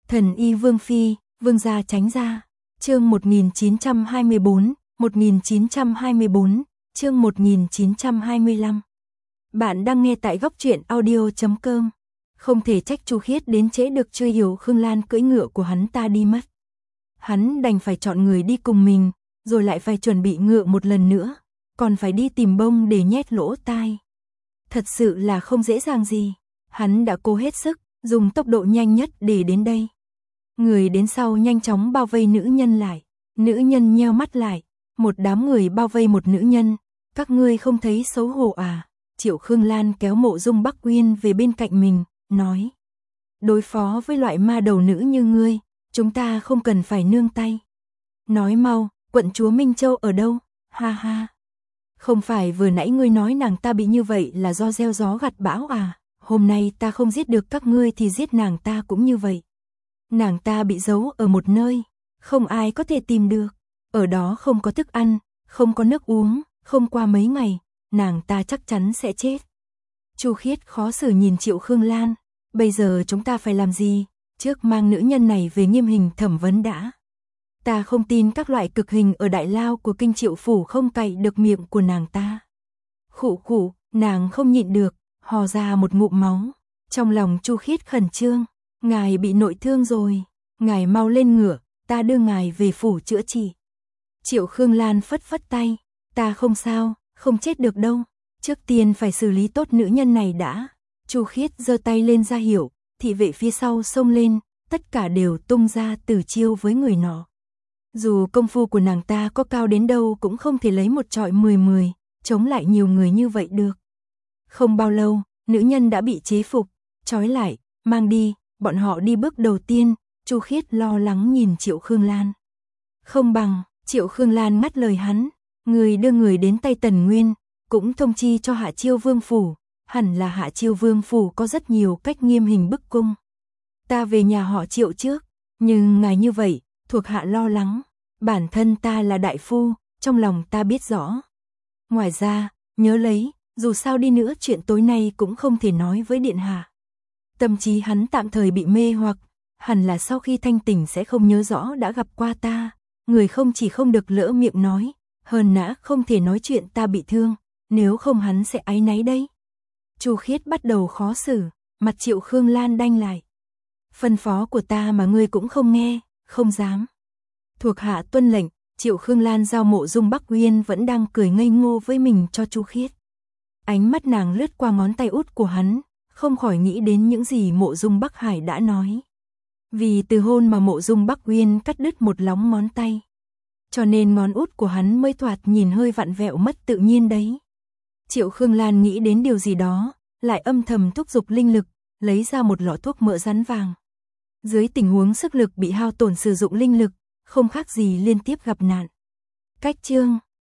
Thần y Vương Phi, Vương gia tránh ra. Chương 1924, 1924, chương 1925. Bạn đang nghe tại góc truyện audio.com. Không thể trách Chu Khiết đến trễ được chưa hiểu Khương Lan cưỡi ngựa của hắn ta đi mất. Hắn đành phải chọn người đi cùng mình, rồi lại phải chuẩn bị ngựa một lần nữa, còn phải đi tìm bông để nhét lỗ tai. Thật sự là không dễ dàng gì. Hắn đã cố hết sức, dùng tốc độ nhanh nhất để đến đây. Người đến sau nhanh chóng bao vây nữ nhân lại. Nữ nhân nheo mắt lại. Một đám người bao vây một nữ nhân. Các ngươi không thấy xấu hổ à? Triệu Khương Lan kéo Mộ Dung Bắc Uyên về bên cạnh mình, nói. Đối phó với loại ma đầu nữ như ngươi, chúng ta không cần phải nương tay. Nói mau, quận chúa Minh Châu ở đâu? Ha ha. Không phải vừa nãy ngươi nói nàng ta bị như vậy là do gieo gió gặt bão à? Hôm nay ta không giết được các ngươi thì giết nàng ta cũng như vậy. Nàng ta bị giấu ở một nơi, không ai có thể tìm được. Ở đó không có thức ăn, không có nước uống, không qua mấy ngày, nàng ta chắc chắn sẽ chết. Chu Khiết khó xử nhìn Triệu Khương Lan. Bây giờ chúng ta phải làm gì? Trước mang nữ nhân này về nghiêm hình thẩm vấn đã. Ta không tin các loại cực hình ở đại lao của kinh Triệu phủ không cạy được miệng của nàng ta. Khụ khụ, nàng không nhịn được, hò ra một ngụm máu. Trong lòng Chu Khiết khẩn trương. Ngài bị nội thương rồi, ngài mau lên ngựa, ta đưa ngài về phủ chữa trị. Triệu Khương Lan phất phất tay, ta không sao, không chết được đâu, trước tiên phải xử lý tốt nữ nhân này đã. Chu Khiết giơ tay lên ra hiệu, thị vệ phía sau xông lên, tất cả đều tung ra tử chiêu với người nọ. Dù công phu của nàng ta có cao đến đâu cũng không thể lấy một trọi 10, chống lại nhiều người như vậy được. Không bao lâu, nữ nhân đã bị chế phục, trói lại, mang đi. Bọn họ đi bước đầu tiên, Chu Khiết lo lắng nhìn Triệu Khương Lan. Không bằng, Triệu Khương Lan ngắt lời hắn, người đưa người đến tay Tần Nguyên, cũng thông chi cho Hạ Chiêu Vương phủ, hẳn là Hạ Chiêu Vương phủ có rất nhiều cách nghiêm hình bức cung. Ta về nhà họ Triệu trước, nhưng ngài như vậy, thuộc hạ lo lắng, bản thân ta là đại phu, trong lòng ta biết rõ. Ngoài ra, nhớ lấy, dù sao đi nữa chuyện tối nay cũng không thể nói với điện hạ. Tâm trí hắn tạm thời bị mê hoặc, hẳn là sau khi thanh tỉnh sẽ không nhớ rõ đã gặp qua ta, người không chỉ không được lỡ miệng nói, hơn nữa không thể nói chuyện ta bị thương, nếu không hắn sẽ áy náy đấy. Chu Khiết bắt đầu khó xử, mặt Triệu Khương Lan đanh lại. Phân phó của ta mà ngươi cũng không nghe, không dám. Thuộc hạ tuân lệnh, Triệu Khương Lan giao Mộ Dung Bắc Uyên vẫn đang cười ngây ngô với mình cho Chu Khiết. Ánh mắt nàng lướt qua ngón tay út của hắn, không khỏi nghĩ đến những gì Mộ Dung Bắc Hải đã nói. Vì từ hôn mà Mộ Dung Bắc Uyên cắt đứt một lóng ngón tay, cho nên ngón út của hắn mới thoạt nhìn hơi vặn vẹo mất tự nhiên đấy. Triệu Khương Lan nghĩ đến điều gì đó, lại âm thầm thúc giục linh lực, lấy ra một lọ thuốc mỡ rắn vàng. Dưới tình huống sức lực bị hao tổn sử dụng linh lực, không khác gì liên tiếp gặp nạn. Cách chương